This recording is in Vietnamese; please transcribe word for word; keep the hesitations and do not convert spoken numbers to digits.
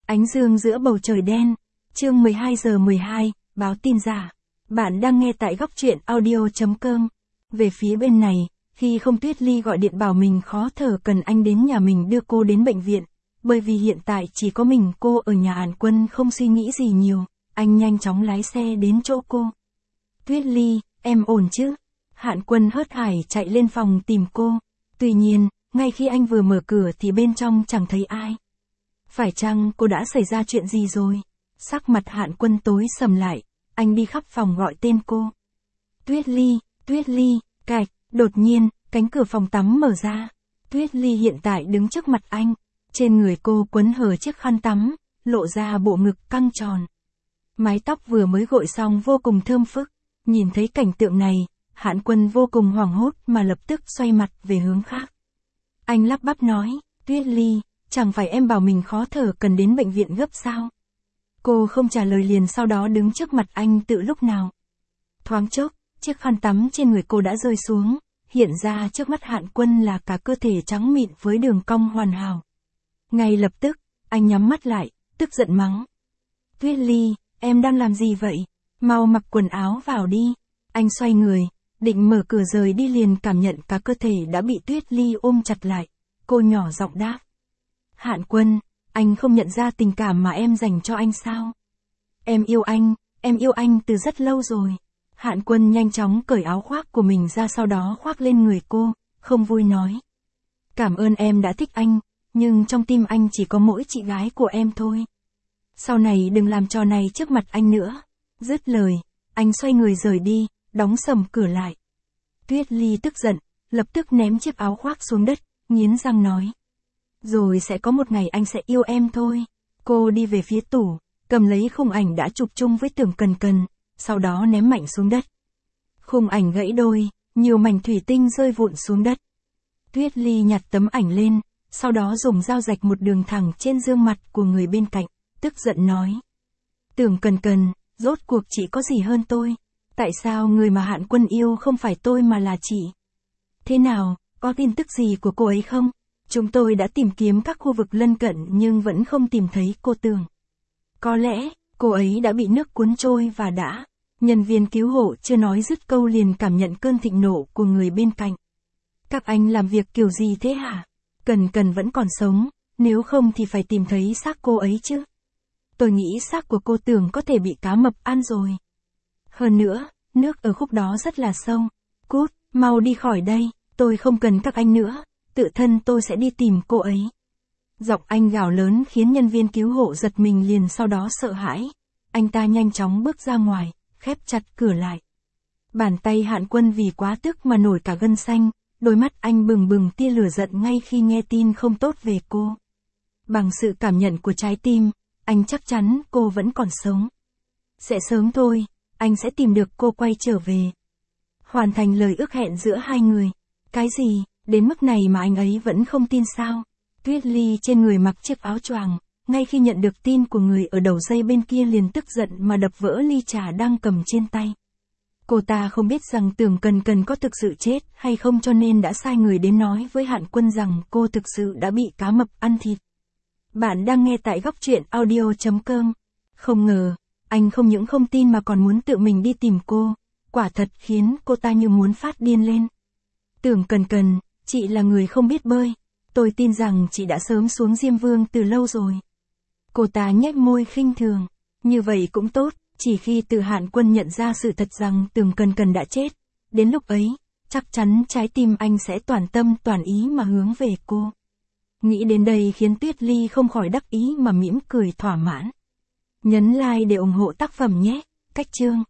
Ánh dương giữa bầu trời đen. Chương mười hai giờ mười hai, báo tin giả. Bạn đang nghe tại góc truyện audio chấm com. Về phía bên này, khi không Tuyết Ly gọi điện bảo mình khó thở cần anh đến nhà mình đưa cô đến bệnh viện. Bởi vì hiện tại chỉ có mình cô ở nhà Hàn Quân không suy nghĩ gì nhiều, anh nhanh chóng lái xe đến chỗ cô. Tuyết Ly, em ổn chứ? Hàn Quân hớt hải chạy lên phòng tìm cô. Tuy nhiên, ngay khi anh vừa mở cửa thì bên trong chẳng thấy ai. Phải chăng cô đã xảy ra chuyện gì rồi? Sắc mặt Hàn Quân tối sầm lại, anh đi khắp phòng gọi tên cô. Tuyết Ly, Tuyết Ly, cạch, đột nhiên, cánh cửa phòng tắm mở ra. Tuyết Ly hiện tại đứng trước mặt anh, trên người cô quấn hở chiếc khăn tắm, lộ ra bộ ngực căng tròn. Mái tóc vừa mới gội xong vô cùng thơm phức, nhìn thấy cảnh tượng này, Hàn Quân vô cùng hoảng hốt mà lập tức xoay mặt về hướng khác. Anh lắp bắp nói, Tuyết Ly, chẳng phải em bảo mình khó thở cần đến bệnh viện gấp sao? Cô không trả lời liền sau đó đứng trước mặt anh tự lúc nào. Thoáng chốc, chiếc khăn tắm trên người cô đã rơi xuống, hiện ra trước mắt Hàn Quân là cả cơ thể trắng mịn với đường cong hoàn hảo. Ngay lập tức, anh nhắm mắt lại, tức giận mắng. Tuyết Ly, em đang làm gì vậy? Mau mặc quần áo vào đi. Anh xoay người, định mở cửa rời đi liền cảm nhận cả cơ thể đã bị Tuyết Ly ôm chặt lại. Cô nhỏ giọng đáp. Hàn Quân, anh không nhận ra tình cảm mà em dành cho anh sao? Em yêu anh, em yêu anh từ rất lâu rồi. Hàn Quân nhanh chóng cởi áo khoác của mình ra sau đó khoác lên người cô, không vui nói. Cảm ơn em đã thích anh, nhưng trong tim anh chỉ có mỗi chị gái của em thôi. Sau này đừng làm trò này trước mặt anh nữa. Dứt lời, anh xoay người rời đi, đóng sầm cửa lại. Tuyết Ly tức giận, lập tức ném chiếc áo khoác xuống đất, nghiến răng nói. Rồi sẽ có một ngày anh sẽ yêu em thôi. Cô đi về phía tủ, cầm lấy khung ảnh đã chụp chung với Tưởng Cần Cần, sau đó ném mạnh xuống đất. Khung ảnh gãy đôi, nhiều mảnh thủy tinh rơi vụn xuống đất. Tuyết Ly nhặt tấm ảnh lên, sau đó dùng dao rạch một đường thẳng trên gương mặt của người bên cạnh, tức giận nói. Tưởng Cần Cần, rốt cuộc chị có gì hơn tôi? Tại sao người mà Hàn Quân yêu không phải tôi mà là chị? Thế nào, có tin tức gì của cô ấy không? Chúng tôi đã tìm kiếm các khu vực lân cận nhưng vẫn không tìm thấy cô Tưởng. Có lẽ, cô ấy đã bị nước cuốn trôi và đã. Nhân viên cứu hộ chưa nói dứt câu liền cảm nhận cơn thịnh nộ của người bên cạnh. Các anh làm việc kiểu gì thế hả? Cần Cần vẫn còn sống, nếu không thì phải tìm thấy xác cô ấy chứ. Tôi nghĩ xác của cô Tưởng có thể bị cá mập ăn rồi. Hơn nữa, nước ở khúc đó rất là sâu. Cút, mau đi khỏi đây, tôi không cần các anh nữa, tự thân tôi sẽ đi tìm cô ấy. Giọng anh gào lớn khiến nhân viên cứu hộ giật mình liền sau đó sợ hãi. Anh ta nhanh chóng bước ra ngoài, khép chặt cửa lại. Bàn tay Hàn Quân vì quá tức mà nổi cả gân xanh, đôi mắt anh bừng bừng tia lửa giận ngay khi nghe tin không tốt về cô. Bằng sự cảm nhận của trái tim, anh chắc chắn cô vẫn còn sống. Sẽ sớm thôi, anh sẽ tìm được cô quay trở về. Hoàn thành lời ước hẹn giữa hai người. Cái gì, đến mức này mà anh ấy vẫn không tin sao? Tuyết Ly trên người mặc chiếc áo choàng, ngay khi nhận được tin của người ở đầu dây bên kia liền tức giận mà đập vỡ ly trà đang cầm trên tay. Cô ta không biết rằng Tưởng Cần Cần có thực sự chết hay không cho nên đã sai người đến nói với Hàn Quân rằng cô thực sự đã bị cá mập ăn thịt. Bạn đang nghe tại góc truyện audio chấm com. Không ngờ, anh không những không tin mà còn muốn tự mình đi tìm cô, quả thật khiến cô ta như muốn phát điên lên. Tưởng Cần Cần, chị là người không biết bơi, tôi tin rằng chị đã sớm xuống Diêm Vương từ lâu rồi. Cô ta nhếch môi khinh thường, như vậy cũng tốt, chỉ khi từ Hàn Quân nhận ra sự thật rằng Tưởng Cần Cần đã chết, đến lúc ấy, chắc chắn trái tim anh sẽ toàn tâm toàn ý mà hướng về cô. Nghĩ đến đây khiến Tuyết Ly không khỏi đắc ý mà mỉm cười thỏa mãn. Nhấn like để ủng hộ tác phẩm nhé, cách chương.